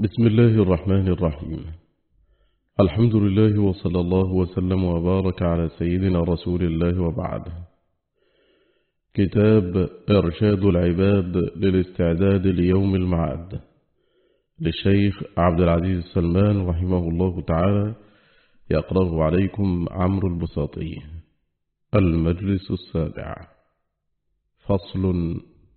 بسم الله الرحمن الرحيم. الحمد لله وصلى الله وسلم وبارك على سيدنا رسول الله وبعد. كتاب إرشاد العباد للاستعداد ليوم المعاد للشيخ عبد العزيز السلمان رحمه الله تعالى، يقرأه عليكم عمرو البساطي. المجلس السابع. فصل.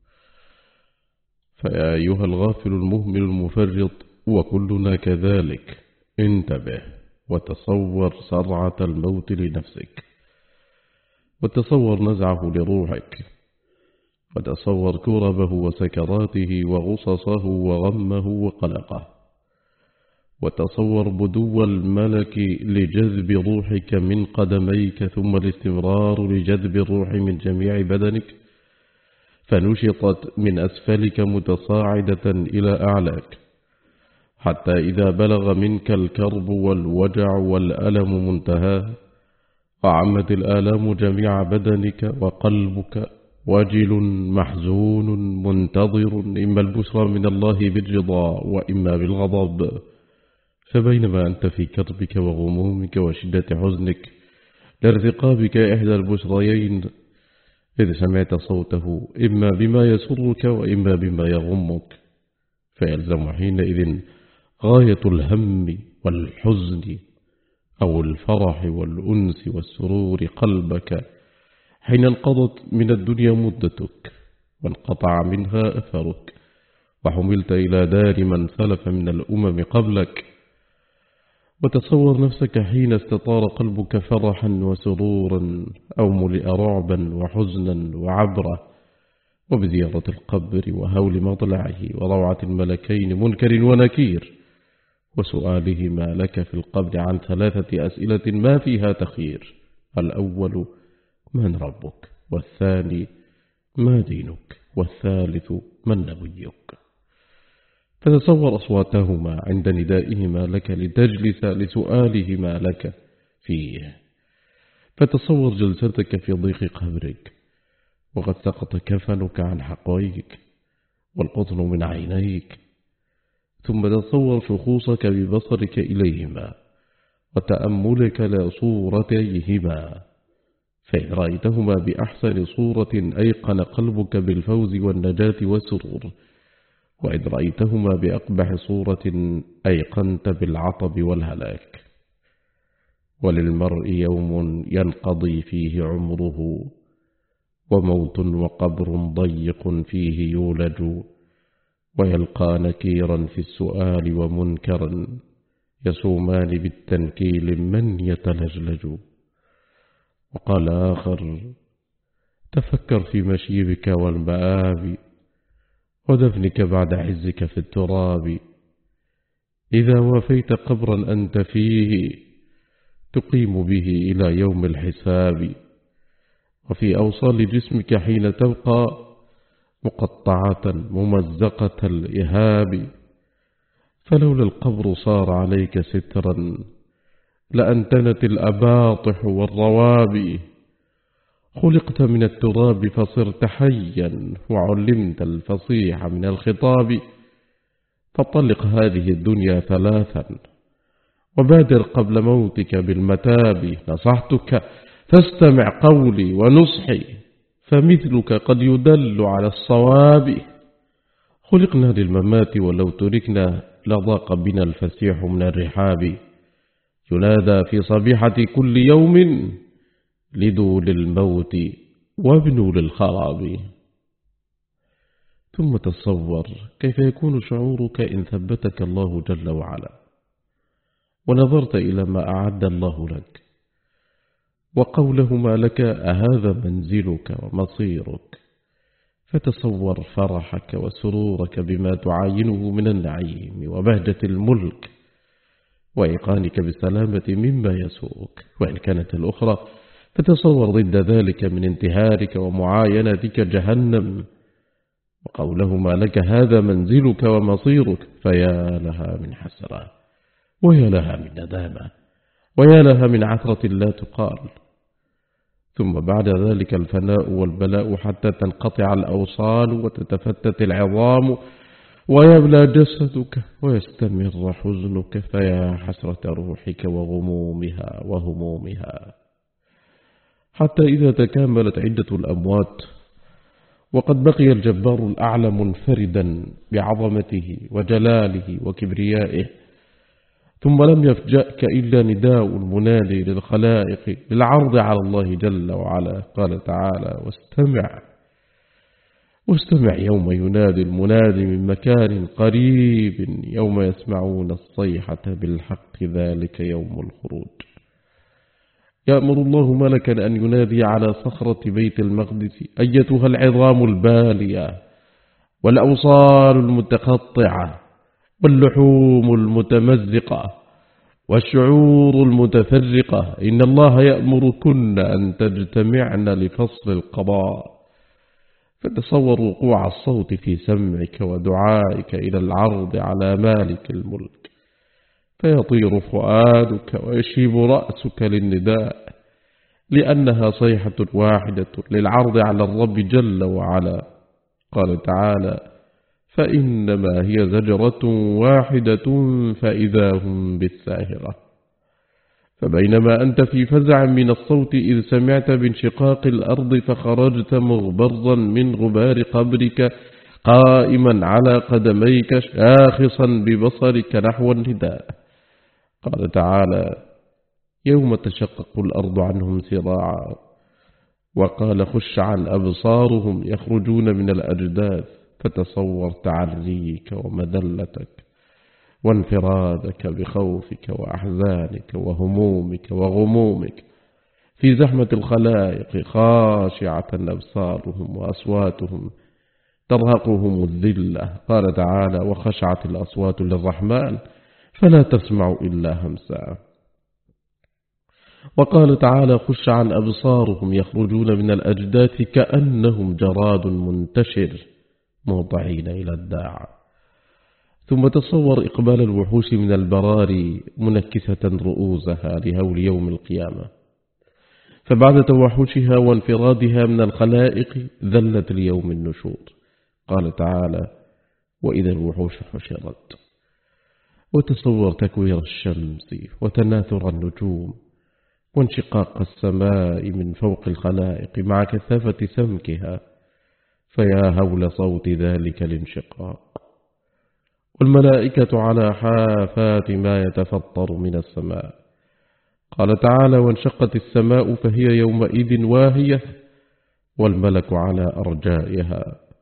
فيا أيها الغافل المهمل المفرط وكلنا كذلك، انتبه وتصور سرعة الموت لنفسك، وتصور نزعه لروحك، وتصور كربه وسكراته وغصصه وغمه وقلقه، وتصور بدو الملك لجذب روحك من قدميك، ثم الاستمرار لجذب الروح من جميع بدنك، فنشطت من أسفلك متصاعدة إلى أعلاك، حتى إذا بلغ منك الكرب والوجع والألم منتهاه، وعمت الآلام جميع بدنك، وقلبك وجل محزون منتظر إما البشرى من الله بالرضا وإما بالغضب، فبينما أنت في كربك وغمومك وشدة حزنك لارتقابك إحدى البشريين، إذ سمعت صوته إما بما يسرك وإما بما يغمك، فيلزم حينئذ غاية الهم والحزن أو الفرح والأنس والسرور قلبك، حين انقضت من الدنيا مدتك وانقطع منها أثرك، وحملت إلى دار من سلف من الأمم قبلك. وتصور نفسك حين استطار قلبك فرحا وسرورا، أو ملئ رعبا وحزنا وعبرة، وبزيارة القبر وهول مطلعه وروعة الملكين منكر ونكير، وسؤالهما لك في القبر عن 3 أسئلة ما فيها تخيير: الأول من ربك، والثاني ما دينك، والثالث من نبيك. فتصور أصواتهما عند ندائهما لك لتجلس لسؤالهما لك فيه، فتصور جلستك في ضيق قبرك وقد سقط كفنك عن حقويك والقطن من عينيك، ثم تصور شخوصك ببصرك إليهما وتأملك لصورتيهما، فإن رأيتهما بأحسن صورة أيقن قلبك بالفوز والنجاة والسرور، وإن رأيتهما بأقبح صورة أيقنت بالعطب والهلاك. وللمرء يوم ينقضي فيه عمره، وموت وقبر ضيق فيه يولج، ويلقى نكيرا في السؤال ومنكرا، يصومان بالتنكيل من يتلجلج. وقال آخر: تفكر في مشيبك والمآب، ودفنك بعد عزك في التراب، إذا وافيت قبرا أنت فيه تقيم به إلى يوم الحساب، وفي أوصال جسمك حين تبقى مقطعة ممزقة الإهاب، فلولا القبر صار عليك سترا لأنتنت الأباطح والروابي، خلقت من التراب فصرت حيا وعلمت الفصيح من الخطاب، فطلق هذه الدنيا 3 وبادر قبل موتك بالمتاب، نصحتك فاستمع قولي ونصحي، فمثلك قد يدل على الصواب، خلقنا للممات ولو تركنا لضاق بنا الفسيح من الرحاب، ينادى في صبيحة كل يوم لدوا للموت وابنوا للخراب. ثم تصور كيف يكون شعورك إن ثبتك الله جل وعلا ونظرت إلى ما أعد الله لك، وقولهما لك: أهذا منزلك ومصيرك، فتصور فرحك وسرورك بما تعاينه من النعيم وبهجة الملك، وإيقانك بالسلامة مما يسوءك، وإن كانت الأخرى فتصور ضد ذلك من انتهارك ومعاينتك جهنم، وقولهما لك: هذا منزلك ومصيرك، فيا لها من حسرة، ويا لها من ندامة، ويا لها من عثرة لا تقال. ثم بعد ذلك الفناء والبلاء حتى تنقطع الأوصال وتتفتت العظام، ويبلى جسدك ويستمر حزنك، فيا حسرة روحك وغمومها وهمومها. حتى إذا تكاملت عدة الأموات وقد بقي الجبار الأعلى منفردا بعظمته وجلاله وكبريائه، ثم لم يفجأك إلا نداء المنادي للخلائق للعرض على الله جل وعلا. قال تعالى: واستمع يوم ينادي المنادي من مكان قريب يوم يسمعون الصيحة بالحق، ذلك يوم الخروج. يأمر الله ملكا أن ينادي على صخرة بيت المقدس: أيتها العظام البالية والأوصال المتقطعة واللحوم المتمزقة والشعور المتفرقة، إن الله يأمركن أن تجتمعن لفصل القضاء. فتصور وقوع الصوت في سمعك ودعائك إلى العرض على مالك الملك، فيطير فؤادك ويشيب رأسك للنداء، لأنها صيحة واحدة للعرض على الرب جل وعلا. قال تعالى: فإنما هي زجرة واحدة فإذا هم بالساهرة. فبينما أنت في فزع من الصوت إذ سمعت بانشقاق الأرض، فخرجت مغبرا من غبار قبرك قائما على قدميك شاخصا ببصرك نحو النداء. قال تعالى: يوم تشقق الأرض عنهم سراعا. وقال: خش عن أبصارهم يخرجون من الأجداث. فتصور تعريك ومذلتك وانفرادك بخوفك وأحزانك وهمومك وغمومك في زحمة الخلائق، خاشعة أبصارهم وأصواتهم ترهقهم الذلة. قال تعالى: وخشعت الأصوات للرحمن فلا تسمع إلا همسا. وقال تعالى: خش عن أبصارهم يخرجون من الأجداث كأنهم جراد منتشر موضعين إلى الداع. ثم تصور إقبال الوحوش من البراري منكسة رؤوسها لهول يوم القيامة، فبعد توحشها وانفرادها من الخلائق ذلت ليوم النشور. قال تعالى: وإذا الوحوش حشرت. وتصور تكوير الشمس وتناثر النجوم وانشقاق السماء من فوق الخلائق مع كثافة سمكها، فيا هول صوت ذلك الانشقاق. والملائكة على حافات ما يتفطر من السماء. قال تعالى: وانشقت السماء فهي يومئذ واهية والملك على أرجائها.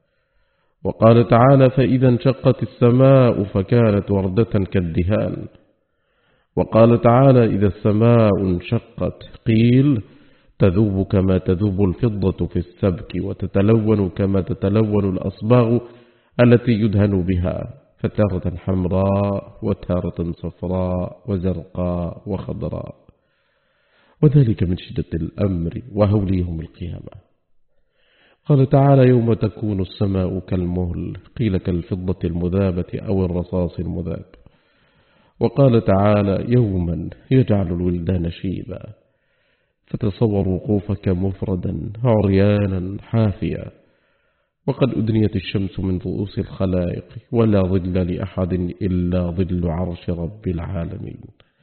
وقال تعالى: فإذا انشقت السماء فكانت وردة كالدهان. وقال تعالى: إذا السماء انشقت قيل تذوب كما تذوب الفضة في السبك، وتتلون كما تتلون الأصباغ التي يدهن بها، فتارة حمراء وتارة صفراء وزرقاء وخضراء، وذلك من شدة الأمر وهول يوم القيامة. قال تعالى: يوم تكون السماء كالمهل، قيل كالفضة المذابة أو الرصاص المذاب. وقال تعالى: يوما يجعل الولدان شيبا. فتصور وقوفك مفردا عريانا حافيا، وقد أدنيت الشمس من رؤوس الخلائق، ولا ظل لأحد إلا ظل عرش رب العالمين.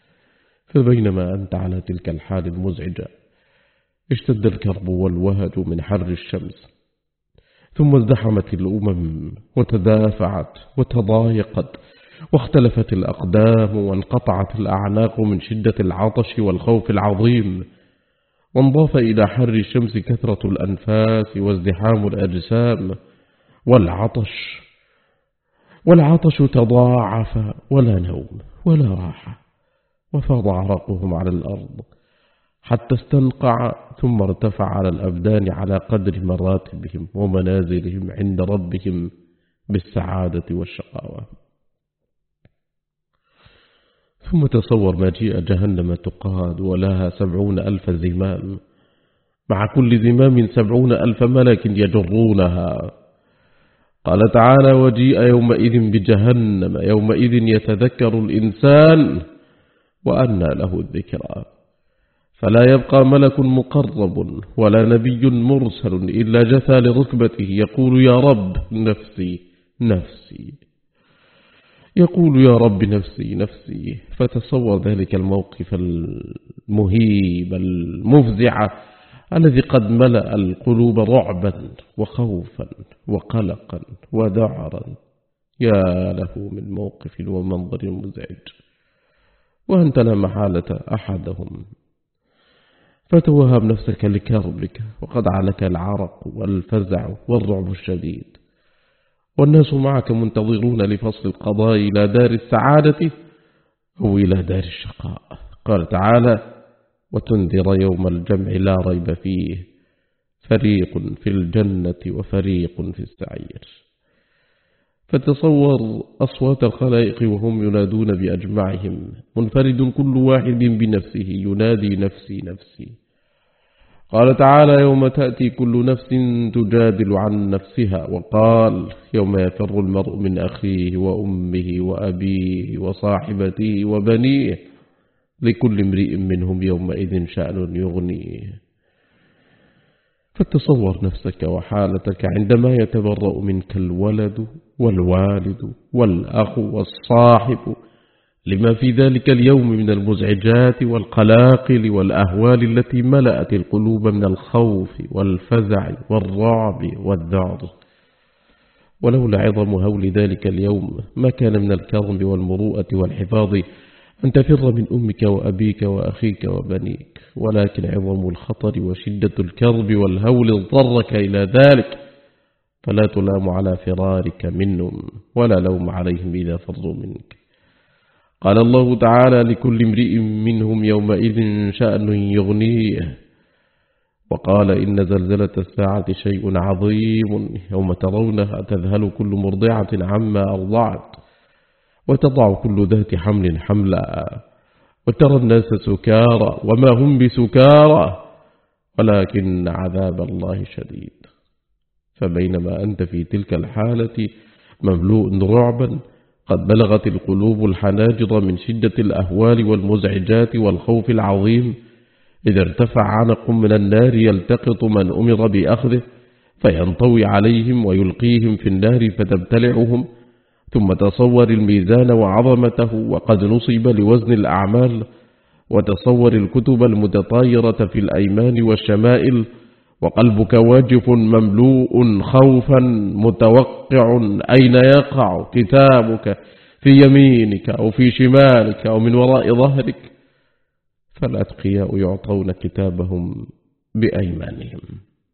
فبينما أنت على تلك الحال المزعجة اشتد الكرب والوهج من حر الشمس، ثم ازدحمت الأمم وتدافعت وتضايقت واختلفت الأقدام وانقطعت الأعناق من شدة العطش والخوف العظيم، وانضاف إلى حر الشمس كثرة الأنفاس وازدحام الأجسام والعطش تضاعف، ولا نوم ولا راحة، وفاض عرقهم على الأرض حتى استنقع، ثم ارتفع على الأبدان على قدر مراتبهم ومنازلهم عند ربهم بالسعادة والشقاوة. ثم تصور مجيء جهنم تقاد ولها 70,000 زمام، مع كل زمام 70,000 ملك يجرونها. قال تعالى: وجيء يومئذ بجهنم يومئذ يتذكر الإنسان وأنى له الذكرى، فلا يبقى ملك مقرب ولا نبي مرسل إلا جثى لركبته يقول: يا رب نفسي نفسي. يقول يا رب نفسي نفسي. فتصور ذلك الموقف المهيب المفزع الذي قد ملأ القلوب رعبا وخوفا وقلقا وذعرا. يا له من موقف ومنظر مزعج، وأنت لا محالة أحدهم. فتوهب نفسك لكربك، وقد علك العرق والفزع والرعب الشديد، والناس معك منتظرون لفصل القضاء إلى دار السعادة أو إلى دار الشقاء. قال تعالى: وتنذر يوم الجمع لا ريب فيه، فريق في الجنة وفريق في السعير. فتصور أصوات الخلائق وهم ينادون بأجمعهم، منفرد كل واحد بنفسه ينادي نفسي نفسي. قال تعالى: يوم تأتي كل نفس تجادل عن نفسها. وقال: يوم يفر المرء من أخيه وأمه وأبيه وصاحبته وبنيه، لكل امرئ منهم يومئذ شأن يغنيه. فتصور نفسك وحالتك عندما يتبرأ منك الولد والوالد والأخ والصاحب، لما في ذلك اليوم من المزعجات والقلاقل والأهوال التي ملأت القلوب من الخوف والفزع والرعب والذعر. ولولا عظم هول ذلك اليوم ما كان من الكرم والمروءة والحفاظ أن تفر من أمك وأبيك وأخيك وبنيك، ولكن عظم الخطر وشدة الكرب والهول اضطرك إلى ذلك، فلا تلام على فرارك منهم ولا لوم عليهم إذا فروا منك. قال الله تعالى: لكل امرئ منهم يومئذ شأن يغنيه. وقال: إن زلزلة الساعة شيء عظيم، يوم ترونها تذهل كل مرضعة عما أرضعت، وتضع كل ذات حمل حملها، وترى الناس سكارى وما هم بسكارى ولكن عذاب الله شديد. فبينما أنت في تلك الحالة مملوء رعبا، قد بلغت القلوب الحناجر من شدة الأهوال والمزعجات والخوف العظيم، إذا ارتفع عنق من النار يلتقط من أمر بأخذه فينطوي عليهم ويلقيهم في النار فتبتلعهم. ثم تصور الميزان وعظمته وقد نصب لوزن الأعمال، وتصور الكتب المتطايرة في الأيمان والشمائل، وقلبك واجف مملوء خوفا متوقع أين يقع كتابك، في يمينك أو في شمالك أو من وراء ظهرك. فالأتقياء يعطون كتابهم بأيمانهم،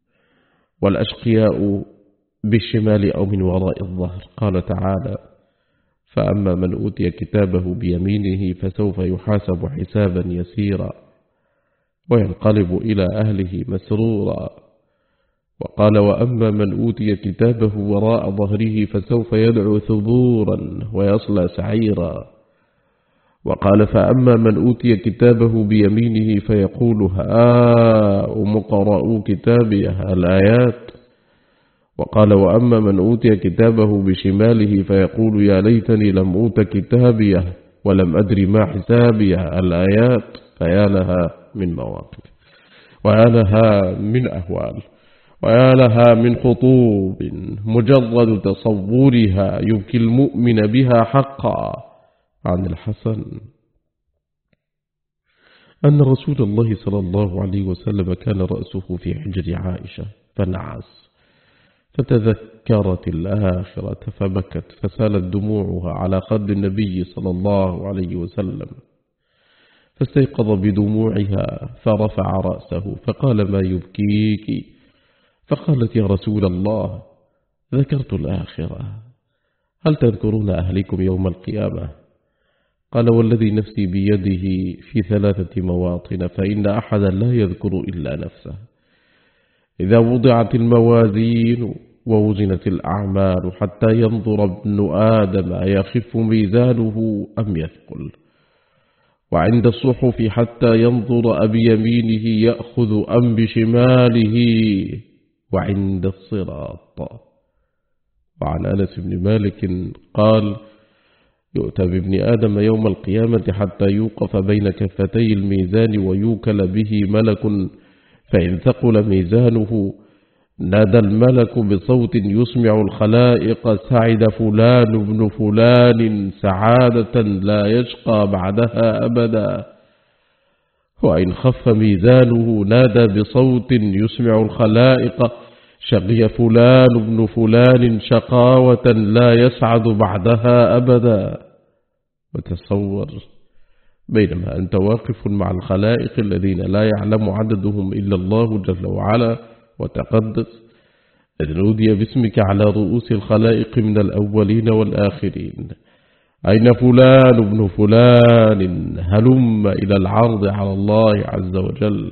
والأشقياء بالشمال أو من وراء الظهر. قال تعالى: فأما من أوتي كتابه بيمينه فسوف يحاسب حسابا يسيرا وينقلب إلى أهله مسرورا. وقال: وأما من أوتي كتابه وراء ظهره فسوف يدعو ثبورا ويصلى سعيرا. وقال: فأما من أوتي كتابه بيمينه فيقول هاؤم اقرءوا كتابيه الآيات. وقال: وأما من أوتي كتابه بشماله فيقول يا ليتني لم أوت كتابيه ولم أدري ما حسابيه الآيات. فيا لها من مواقف، ويا لها من أهوال، ويا لها من خطوب مجرد تصورها يبكي المؤمن بها حقا. عن الحسن أن رسول الله صلى الله عليه وسلم كان رأسه في حجر عائشة فنعس، فتذكرت الآخرة فبكت، فسالت دموعها على خد النبي صلى الله عليه وسلم، فاستيقظ بدموعها فرفع رأسه فقال: ما يبكيك؟ فقالت: يا رسول الله، ذكرت الآخرة، هل تذكرون أهلكم يوم القيامة؟ قال: والذي نفسي بيده في 3 مواطن، فإن أحدا لا يذكر إلا نفسه. إذا وضعت الموازين ووزنت الأعمال حتى ينظر ابن آدم يخف ميزانه أم يثقل، وعند الصحف حتى ينظر بيمينه يأخذ أم بشماله، وعند الصراط. وعن أنس بن مالك قال: يؤتى بابن آدم يوم القيامة حتى يوقف بين كفتي الميزان ويوكل به ملك، فإن ثقل ميزانه نادى الملك بصوت يسمع الخلائق: سعد فلان بن فلان سعادة لا يشقى بعدها أبدا. وإن خف ميزانه نادى بصوت يسمع الخلائق: شقي فلان بن فلان شقاوة لا يسعد بعدها أبدا. وتصور بينما أنت واقف مع الخلائق الذين لا يعلم عددهم إلا الله جل وعلا وتقدس، إذ نودي باسمك على رؤوس الخلائق من الأولين والآخرين: أين فلان ابن فلان؟ هلم إلى العرض على الله عز وجل.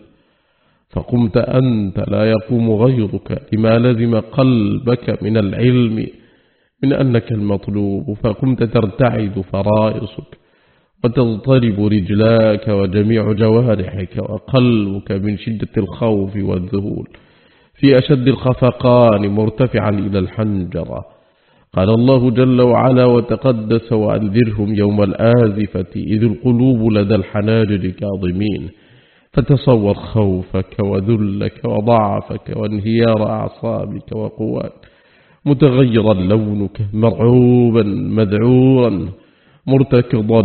فقمت أنت لا يقوم غيرك لما لزم قلبك من العلم من أنك المطلوب، فقمت ترتعد فرائصك وتضطرب رجلاك وجميع جوارحك وقلبك من شدة الخوف والذهول في أشد الخفقان مرتفعا إلى الحنجرة. قال الله جل وعلا وتقدس: وأنذرهم يوم الآزفة إذ القلوب لدى الحناجر كاظمين. فتصور خوفك وذلك وضعفك وانهيار أعصابك وقواك، متغيرا لونك، مرعوبا مذعورا مرتكضا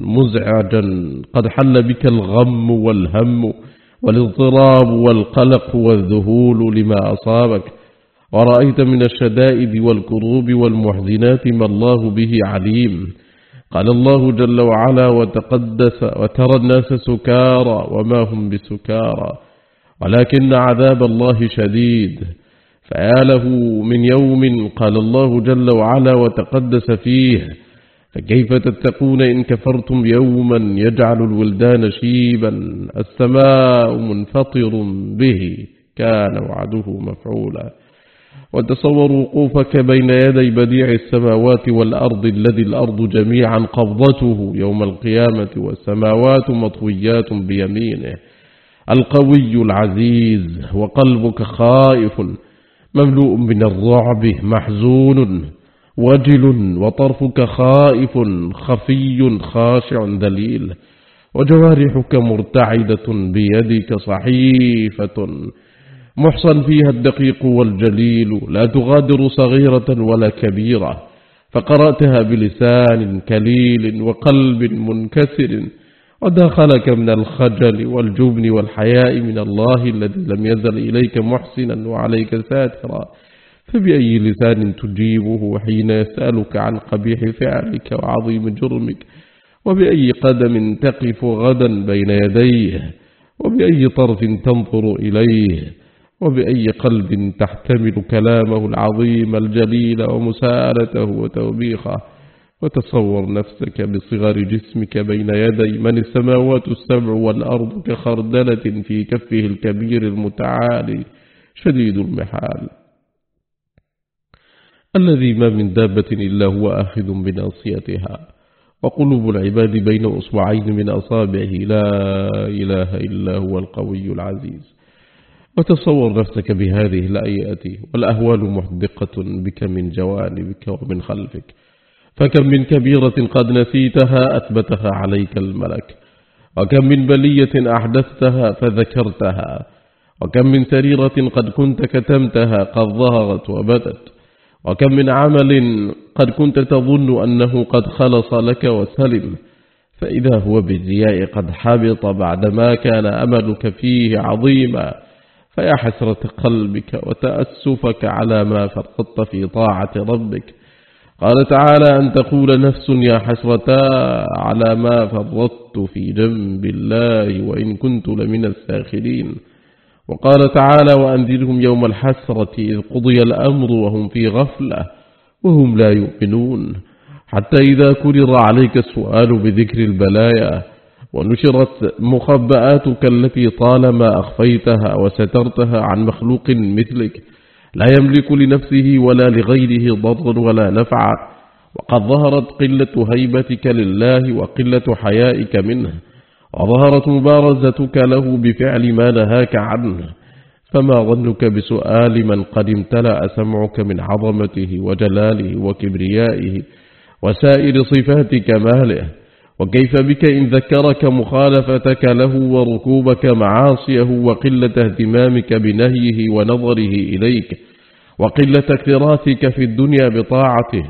مزعجا، قد حل بك الغم والهم والاضطراب والقلق والذهول لما أصابك، ورأيت من الشدائد والكروب والمحزنات ما الله به عليم. قال الله جل وعلا وتقدس: وترى الناس سكارى وما هم بسكارى ولكن عذاب الله شديد. فيا له من يوم قال الله جل وعلا وتقدس فيه: فكيف تتقون إن كفرتم يوما يجعل الولدان شيبا السماء منفطر به كان وعده مفعولا. وتصور وقوفك بين يدي بديع السماوات والأرض الذي الأرض جميعا قبضته يوم القيامة والسماوات مطويات بيمينه القوي العزيز، وقلبك خائف مملوء من الرعب محزون وجل، وطرفك خائف خفي خاشع ذليل، وجوارحك مرتعدة بيدك صحيفة محصن فيها الدقيق والجليل لا تغادر صغيرة ولا كبيرة، فقرأتها بلسان كليل وقلب منكسر، وداخلك من الخجل والجبن والحياء من الله الذي لم يزل إليك محسنا وعليك ساترا. فبأي لسان تجيبه حين يسألك عن قبيح فعلك وعظيم جرمك؟ وبأي قدم تقف غدا بين يديه؟ وبأي طرف تنظر إليه؟ وبأي قلب تحتمل كلامه العظيم الجليل ومساءلته وتوبيخه؟ وتصور نفسك بصغر جسمك بين يدي من السماوات السبع والأرض كخردلة في كفه الكبير المتعالي شديد المحال، الذي ما من دابة إلا هو آخذ بناصيتها، وقلوب العباد بين أصبعين من أصابعه، لا إله إلا هو القوي العزيز. وتصور نفسك بهذه الآيات والأهوال محدقة بك من جوانبك ومن خلفك، فكم من كبيرة قد نسيتها أثبتها عليك الملك، وكم من بلية أحدثتها فذكرتها، وكم من سريرة قد كنت كتمتها قد ظهرت وبدت، وكم من عمل قد كنت تظن أنه قد خلص لك وسلم، فإذا هو بالزياء قد حبط بعدما كان أملك فيه عظيما. فيا حسرة قلبك وتأسفك على ما فرطت في طاعة ربك. قال تعالى: أن تقول نفس يا حسرتا على ما فرطت في جنب الله وإن كنت لمن الساخرين. وقال تعالى: وأنذرهم يوم الحسرة إذ قضي الأمر وهم في غفلة وهم لا يؤمنون، حتى إذا كرر عليك السؤال بذكر البلايا ونشرت مخبآتك التي طالما أخفيتها وسترتها عن مخلوق مثلك لا يملك لنفسه ولا لغيره ضرا ولا نفعا، وقد ظهرت قلة هيبتك لله وقلة حيائك منه، وظهرت مبارزتك له بفعل ما نهاك عنه، فما ظنك بسؤال من قد امتلأ سمعك من عظمته وجلاله وكبريائه وسائر صفات كماله، وكيف بك إن ذكرك مخالفتك له وركوبك معاصيه وقلة اهتمامك بنهيه ونظره إليك وقلة اكتراثك في الدنيا بطاعته.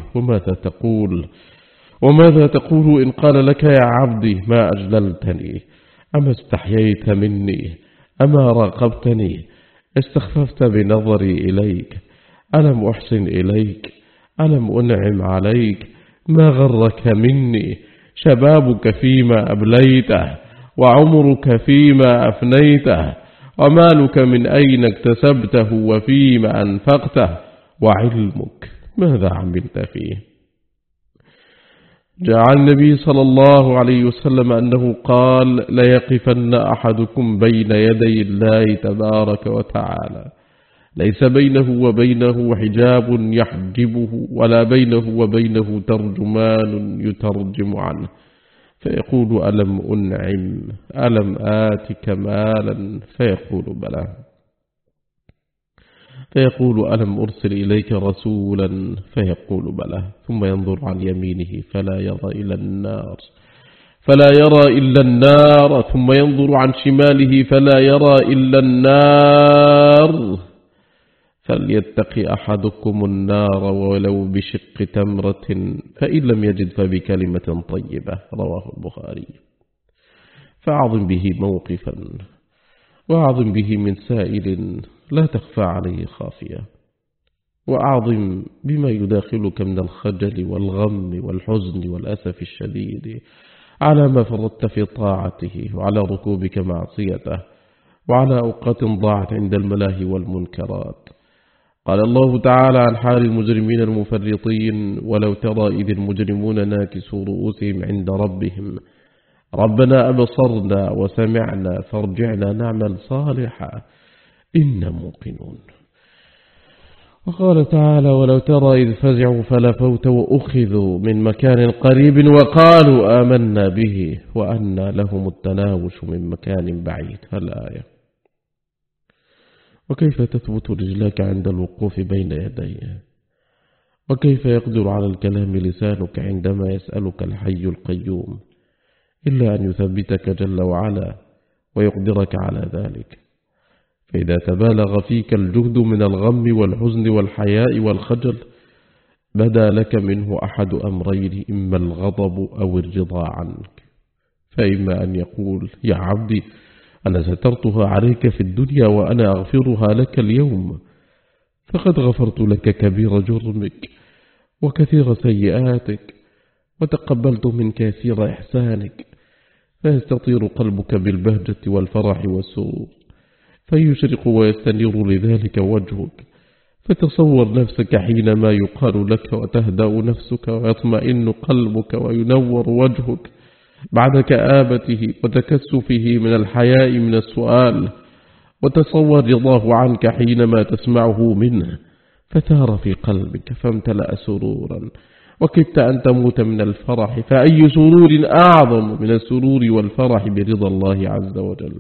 وماذا تقول إن قال لك يا عبدي ما أجللتني، أما استحييت مني، أما راقبتني، استخففت بنظري إليك، ألم أحسن إليك، ألم أنعم عليك، ما غرك مني، شبابك فيما أبليته وعمرك فيما أفنيته ومالك من أين اكتسبته وفيما أنفقته وعلمك ماذا عملت فيه. جاء عن النبي صلى الله عليه وسلم أنه قال ليقفن أحدكم بين يدي الله تبارك وتعالى ليس بينه وبينه حجاب يحجبه ولا بينه وبينه ترجمان يترجم عنه فيقول ألم أنعم، ألم آتك مالا، فيقول بلى، فيقول ألم أرسل إليك رسولا، فيقول بلى، ثم ينظر عن يمينه فلا يرى إلا النار، ثم ينظر عن شماله فلا يرى إلا النار، فليتقي أحدكم النار ولو بشق تمرة فإن لم يجد فبكلمة طيبة. رواه البخاري. فأعظم به موقفا وأعظم به من سائل لا تخفى عليه خافية، وأعظم بما يداخلك من الخجل والغم والحزن والأسف الشديد على ما فرطت في طاعته وعلى ركوبك معصيته وعلى أوقات ضاعت عند الملاهي والمنكرات. قال الله تعالى عن حال المجرمين المفرطين ولو ترى إذ المجرمون ناكسوا رؤوسهم عند ربهم ربنا أبصرنا وسمعنا فارجعنا نعمل صالحا إنا موقنون. وقال تعالى ولو ترى إذ فزعوا فلا فوت وأخذوا من مكان قريب وقالوا آمنا به وأنى لهم التناوش من مكان بعيد. الآية. وكيف تثبت رجلك عند الوقوف بين يديه، وكيف يقدر على الكلام لسانك عندما يسألك الحي القيوم إلا أن يثبتك جل وعلا ويقدرك على ذلك. فإذا تبالغ فيك الجهد من الغم والحزن والحياء والخجل بدا لك منه أحد أمرين، إما الغضب أو الرضا عنك، فإما أن يقول يا عبدي أنا سترتها عليك في الدنيا وأنا أغفرها لك اليوم، فقد غفرت لك كبير جرمك وكثير سيئاتك وتقبلت منك كثير إحسانك، فيستطير قلبك بالبهجة والفرح والسرور فيشرق ويستنير لذلك وجهك، فتصور نفسك حينما يقال لك وتهدأ نفسك ويطمئن قلبك وينور وجهك بعد كآبته وتكسفه من الحياء من السؤال، وتصور رضاه عنك حينما تسمعه منه فثار في قلبك فامتلأ سرورا وكدت أن تموت من الفرح، فأي سرور أعظم من السرور والفرح برضا الله عز وجل.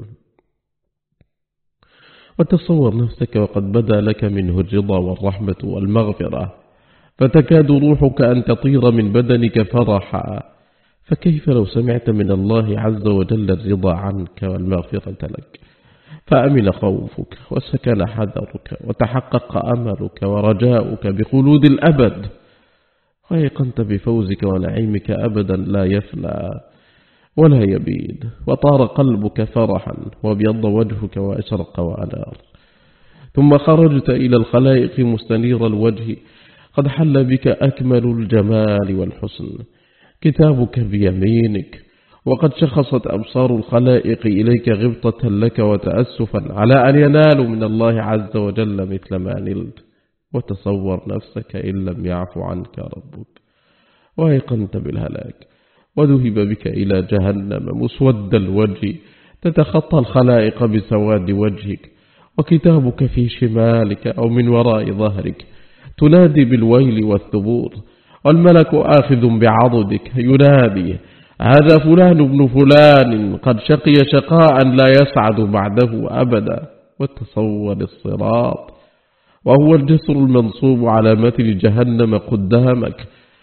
وتصور نفسك وقد بدا لك منه الرضا والرحمة والمغفرة فتكاد روحك أن تطير من بدنك فرحا، فكيف لو سمعت من الله عز وجل الرضا عنك والمغفرة لك، فأمن خوفك وسكن حذرك وتحقق أملك ورجاؤك بخلود الأبد، ويقنت بفوزك ونعيمك أبدا لا يفنى ولا يبيد، وطار قلبك فرحا وابيض وجهك وأشرق وأنار. ثم خرجت إلى الخلائق مستنير الوجه قد حل بك أكمل الجمال والحسن، كتابك بيمينك وقد شخصت أبصار الخلائق إليك غبطة لك وتأسفا على أن ينالوا من الله عز وجل مثل ما نلت. وتصور نفسك إن لم يعفو عنك ربك وأيقنت بالهلاك وذهب بك إلى جهنم مسود الوجه تتخطى الخلائق بسواد وجهك، وكتابك في شمالك أو من وراء ظهرك تنادي بالويل والثبور، والملك آخذ بعضدك ينادي هذا فلان ابن فلان قد شقي شقاء لا يسعد بعده أبدا. وتصور الصراط وهو الجسر المنصوب على متن جهنم قدامك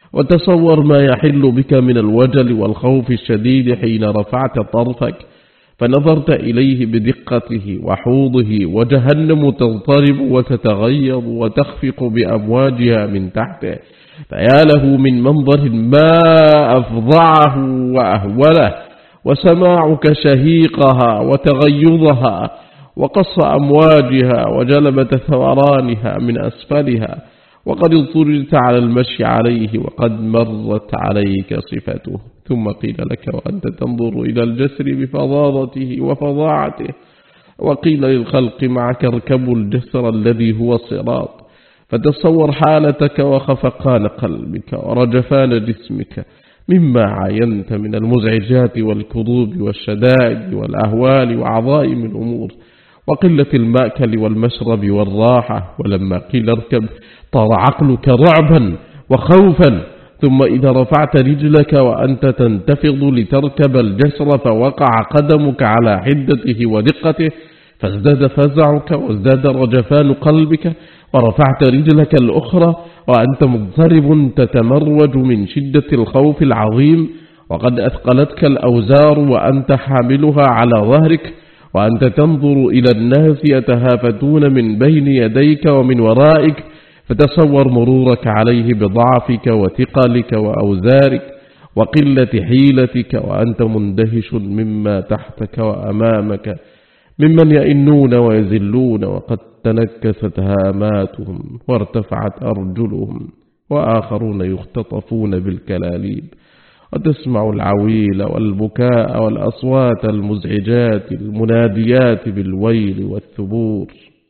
وتصور ما يحل بك من الوجل والخوف الشديد حين رفعت طرفك فنظرت إليه بدقته وحوضه، وجهنم تضطرب وتتغيظ وتخفق بأمواجها من تحته، فيا له من منظر ما أفظعه وأهوله، وسماعك شهيقها وتغيظها وقص أمواجها وجلبة ثورانها من أسفلها، وقد اضطررت على المشي عليه وقد مرت عليك صفته. ثم قيل لك وأنت تنظر إلى الجسر بفظاظته وفظاعته، وقيل للخلق معك اركبوا الجسر الذي هو الصراط، فتصور حالتك وخفقان قلبك ورجفان جسمك مما عاينت من المزعجات والكروب والشدائد والأهوال وعظائم الأمور وقلة المأكل والمشرب والراحة. ولما قيل اركب طار عقلك رعبا وخوفا، ثم إذا رفعت رجلك وأنت تنتفض لتركب الجسر فوقع قدمك على حدته ودقته فازداد فزعك وازداد رجفان قلبك، ورفعت رجلك الأخرى وأنت مضطرب تتمرج من شدة الخوف العظيم، وقد أثقلتك الأوزار وأنت حاملها على ظهرك، وأنت تنظر إلى الناس يتهافتون من بين يديك ومن ورائك، فتصور مرورك عليه بضعفك وثقلك وأوزارك وقلة حيلتك وأنت مندهش مما تحتك وأمامك ممن يئنون ويزلون وقد تنكست هاماتهم وارتفعت أرجلهم، وآخرون يختطفون بالكلاليب، وتسمع العويل والبكاء والأصوات المزعجات المناديات بالويل والثبور.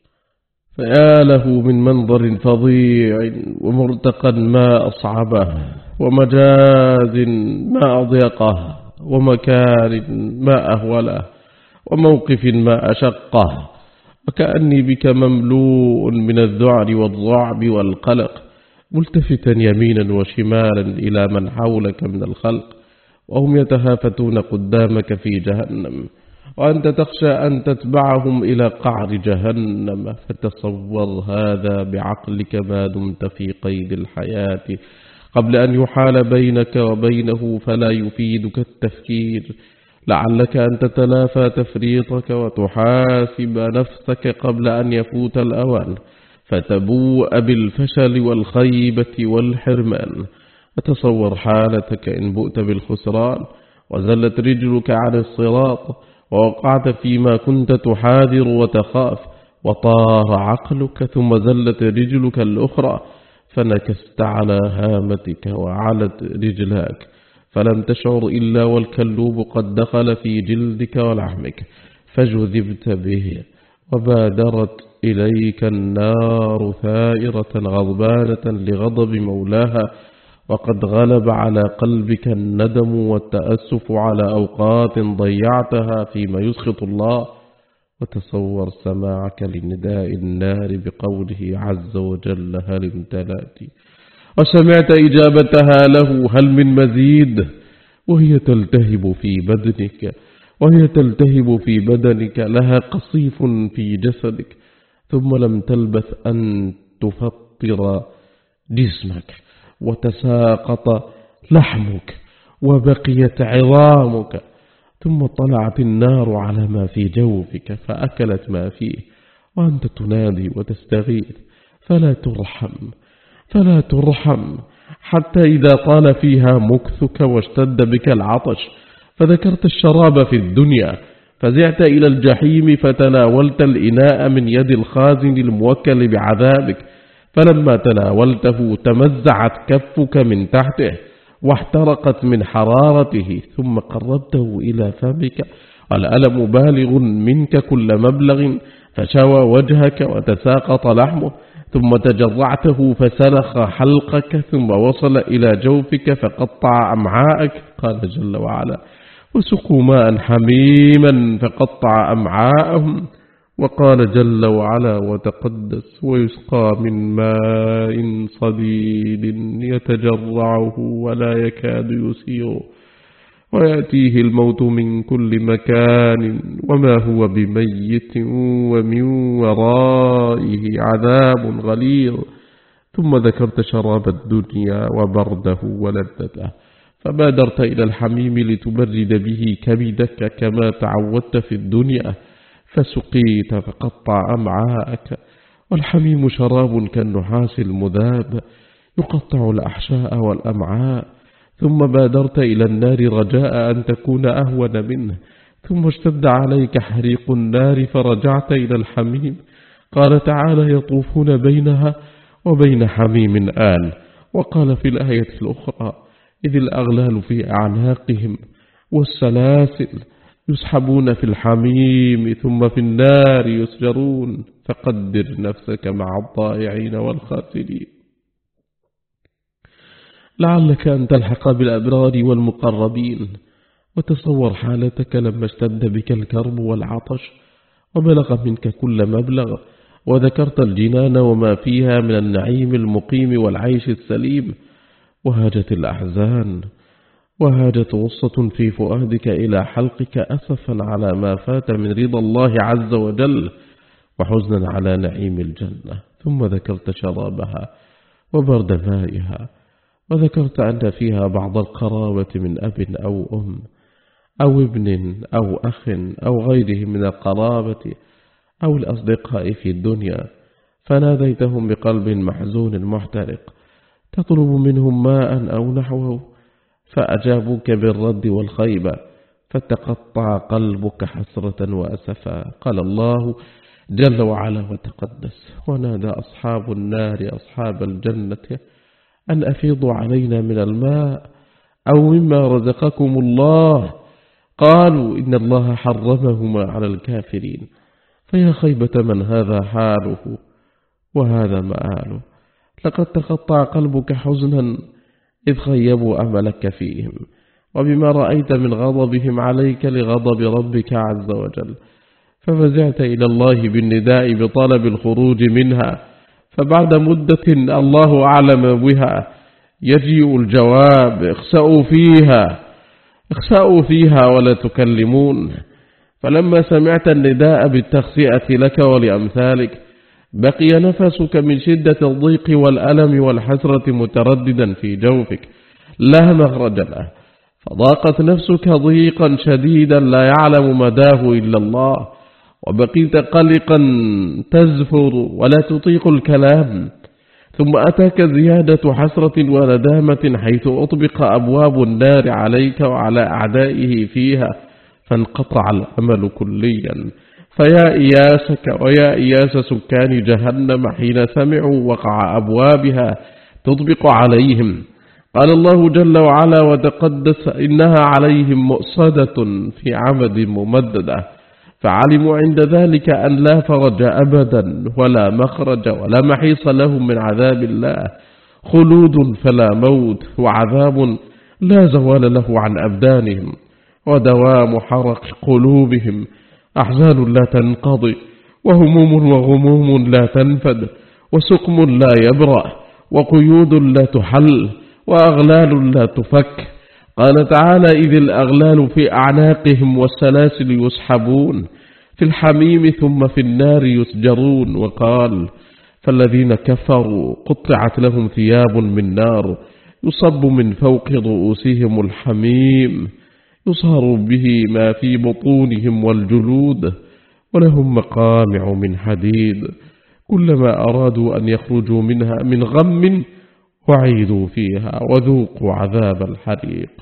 فيا له من منظر فظيع ومرتقا ما أصعبه، ومجاز ما أضيقه، ومكان ما أهوله، وموقف ما أشقه، وكأني بك مملوء من الذعر والرعب والقلق، ملتفتا يمينا وشمالا إلى من حولك من الخلق وهم يتهافتون قدامك في جهنم، وأنت تخشى أن تتبعهم إلى قعر جهنم. فتصور هذا بعقلك ما دمت في قيد الحياة قبل أن يحال بينك وبينه فلا يفيدك التفكير، لعلك أن تتلافى تفريطك وتحاسب نفسك قبل أن يفوت الأوان فتبوء بالفشل والخيبة والحرمان. وتصور حالتك إن بؤت بالخسران وزلت رجلك عن الصراط ووقعت فيما كنت تحاذر وتخاف، وطار عقلك ثم زلت رجلك الأخرى فنكست على هامتك وعلت رجلاك، فلم تشعر إلا والكلوب قد دخل في جلدك ولحمك فجذبت به، وبادرت إليك النار ثائرة غضبانة لغضب مولاها، وقد غلب على قلبك الندم والتأسف على أوقات ضيعتها فيما يسخط الله. وتصور سماعك لنداء النار بقوله عز وجل هل امتلأت، وسمعت إجابتها له هل من مزيد، وهي تلتهب في بدنك لها قصيف في جسدك، ثم لم تلبث أن تفطر جسمك وتساقط لحمك وبقيت عظامك، ثم طلعت النار على ما في جوفك فأكلت ما فيه، وأنت تنادي وتستغيث فلا ترحم حتى إذا طال فيها مكثك واشتد بك العطش فذكرت الشراب في الدنيا فزعت إلى الجحيم فتناولت الإناء من يد الخازن الموكل بعذابك، فلما تناولته تمزعت كفك من تحته واحترقت من حرارته، ثم قربته إلى فمك والألم بالغ منك كل مبلغ فشوى وجهك وتساقط لحمه، ثم تجرعته فسلخ حلقك ثم وصل إلى جوفك فقطع أمعاءك. قال جل وعلا وسقوا ماء حميما فقطع أمعاءهم. وقال جل وعلا وتقدس ويسقى من ماء صديد يتجرعه ولا يكاد يسيغه ويأتيه الموت من كل مكان وما هو بميت ومن ورائه عذاب غليظ. ثم ذكرت شراب الدنيا وبرده ولذته، فبادرت إلى الحميم لتبرد به كبدك كما تعودت في الدنيا، فسقيت فقطع أمعاءك. والحميم شراب كالنحاس المذاب يقطع الأحشاء والأمعاء. ثم بادرت إلى النار رجاء أن تكون أهون منه، ثم اشتد عليك حريق النار فرجعت إلى الحميم. قال تعالى: يطوفون بينها وبين حميم آن. وقال في الآية الأخرى: إذ الأغلال في أعناقهم والسلاسل يسحبون في الحميم ثم في النار يسجرون، فقدر نفسك مع الضائعين والخاسرين، لعلك أن تلحق بالأبرار والمقربين. وتصور حالتك لما اشتد بك الكرب والعطش وبلغ منك كل مبلغ، وذكرت الجنان وما فيها من النعيم المقيم والعيش السليم، وهاجت الأحزان، وهاجت غصة في فؤادك إلى حلقك أسفا على ما فات من رضا الله عز وجل، وحزنا على نعيم الجنة. ثم ذكرت شرابها وبرد مائها، وذكرت أن فيها بعض القرابة من أب أو أم أو ابن أو أخ أو غيره من القرابة أو الأصدقاء في الدنيا، فناديتهم بقلب محزون محترق تطلب منهم ماء أو نحوه، فأجابوك بالرد والخيبة، فتقطع قلبك حسرة وأسفا. قال الله جل وعلا وتقدس: ونادى أصحاب النار أصحاب الجنة أن أفيضوا علينا من الماء أو مما رزقكم الله، قالوا إن الله حرمهما على الكافرين. فيا خيبة من هذا حاله وهذا مآله، لقد تقطع قلبك حزنا إذ خيبوا أملك فيهم، وبما رأيت من غضبهم عليك لغضب ربك عز وجل، ففزعت إلى الله بالنداء بطلب الخروج منها. فبعد مدة الله أعلم بها يجيء الجواب: اخسأوا فيها ولا تكلمون. فلما سمعت النداء بالتخسئة لك ولأمثالك بقي نفسك من شدة الضيق والألم والحسرة مترددا في جوفك لا مخرج له، فضاقت نفسك ضيقا شديدا لا يعلم مداه إلا الله، وبقيت قلقا تزفر ولا تطيق الكلام. ثم أتاك زيادة حسرة وندامة حيث أطبق أبواب النار عليك وعلى أعدائه فيها، فانقطع الأمل كليا. فيا إياسك ويا إياس سكان جهنم حين سمعوا وقع أبوابها تطبق عليهم. قال الله جل وعلا وتقدس: إنها عليهم مؤصدة في عمد ممددة. فعلموا عند ذلك أن لا فرج أبدا ولا مخرج ولا محيص لهم من عذاب الله، خلود فلا موت، وعذاب لا زوال له عن أبدانهم، ودوام حرق قلوبهم، أحزان لا تنقضي، وهموم وغموم لا تنفد، وسقم لا يبرأ، وقيود لا تحل، وأغلال لا تفك. قال تعالى: إذ الأغلال في أعناقهم والسلاسل يسحبون في الحميم ثم في النار يسجرون. وقال: فالذين كفروا قطعت لهم ثياب من نار يصب من فوق رؤوسهم الحميم يصهر به ما في بطونهم والجلود، ولهم مقامع من حديد كلما أرادوا أن يخرجوا منها من غم وعيدوا فيها وذوقوا عذاب الحريق.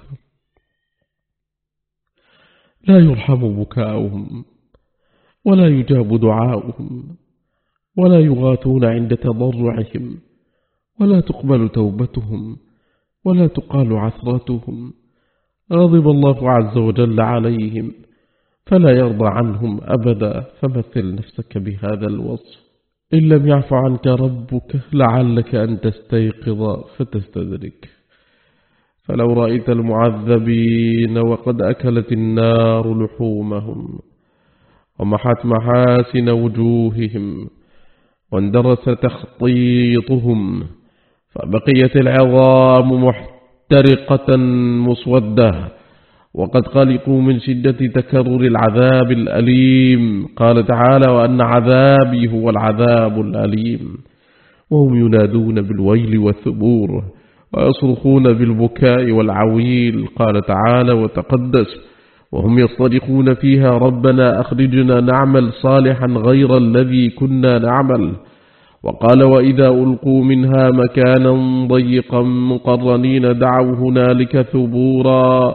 لا يرحم بكاؤهم ولا يجاب دعاؤهم، ولا يغاثون عند تضرعهم، ولا تقبل توبتهم، ولا تقال عثرتهم. غضب الله عز وجل عليهم فلا يرضى عنهم أبدا. فمثل نفسك بهذا الوصف. إن لم يعف عنك ربك لعلك أن تستيقظ فتستدرك. فلو رأيت المعذبين وقد أكلت النار لحومهم ومحت محاسن وجوههم واندرس تخطيطهم، فبقيت العظام محترقة مسودة، وقد قلقوا من شدة تكرر العذاب الأليم. قال تعالى: وأن عذابي هو العذاب الأليم. وهم ينادون بالويل والثبور ويصرخون بالبكاء والعويل. قال تعالى وتقدس: وهم يصطرخون فيها ربنا أخرجنا نعمل صالحا غير الذي كنا نعمل. وقال: وإذا ألقوا منها مكانا ضيقا مقرنين دعوا هنالك ثبورا.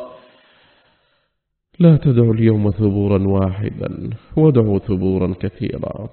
لا تدعوا اليوم ثبورا واحدا، وادعوا ثبورا كثيرا.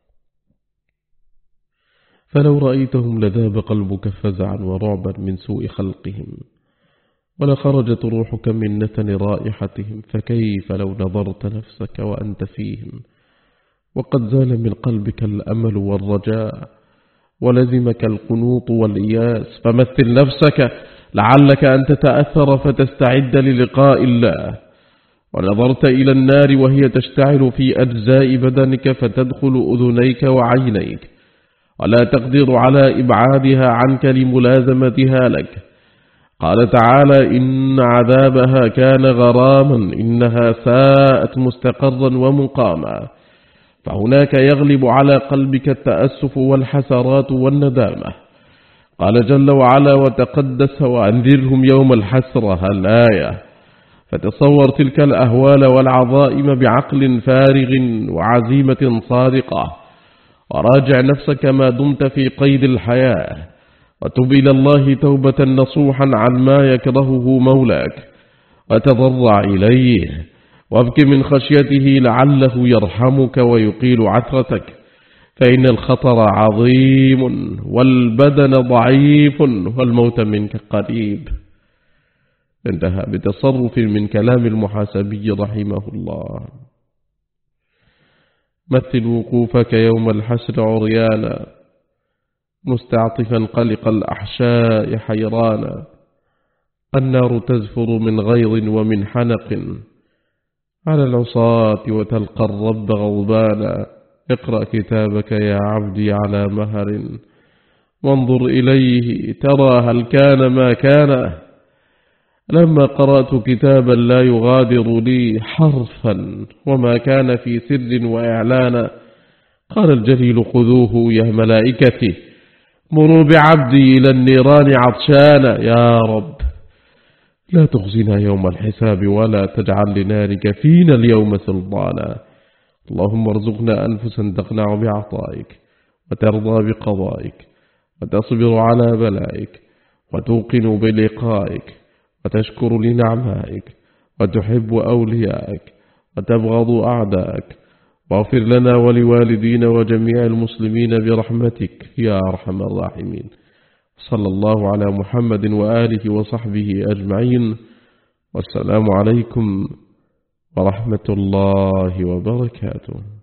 فلو رأيتهم لذاب قلبك فزعا ورعبا من سوء خلقهم، ولخرجت روحك من نتن رائحتهم. فكيف لو نظرت نفسك وأنت فيهم وقد زال من قلبك الأمل والرجاء، ولزمك القنوط والإياس؟ فمثل نفسك لعلك أن تتأثر فتستعد للقاء الله. ونظرت إلى النار وهي تشتعل في أجزاء بدنك فتدخل أذنيك وعينيك، ولا تقدر على إبعادها عنك لملازمتها لك. قال تعالى: إن عذابها كان غراما إنها ساءت مستقرا ومقاما. فهناك يغلب على قلبك التأسف والحسرات والندامة. قال جل وعلا وتقدس: وأنذرهم يوم الحسرة الآية. فتصور تلك الأهوال والعظائم بعقل فارغ وعزيمة صادقة، وراجع نفسك ما دمت في قيد الحياة، وتب إلى الله توبة نصوحا عن ما يكرهه مولاك، وتضرع إليه، وابك من خشيته لعله يرحمك ويقيل عثرتك، فإن الخطر عظيم والبدن ضعيف والموت منك قريب. انتهى بتصرف من كلام المحاسبي رحمه الله. مثل وقوفك يوم الحشر عريانا، مستعطفا قلق الأحشاء حيرانا. النار تزفر من غيظ ومن حنق على العصاة وتلقى الرب غضبانا. اقرأ كتابك يا عبدي على مهر، وانظر إليه ترى هل كان ما كان. لما قرأت كتابا لا يغادر لي حرفا وما كان في سر وإعلانا، قال الجليل: خذوه يا ملائكتي، مروا بعبدي إلى النيران عطشانا. يا رب لا تخزنا يوم الحساب، ولا تجعل لنارك فينا اليوم سلطانا. اللهم ارزقنا أنفسا تقنع بعطائك، وترضى بقضائك، وتصبر على بلائك، وتوقن بلقائك، وتشكر لنعمائك، وتحب أوليائك، وتبغض أعدائك. واغفر لنا ولوالدينا وجميع المسلمين برحمتك يا أرحم الراحمين. صلى الله على محمد وآله وصحبه أجمعين، والسلام عليكم ورحمة الله وبركاته.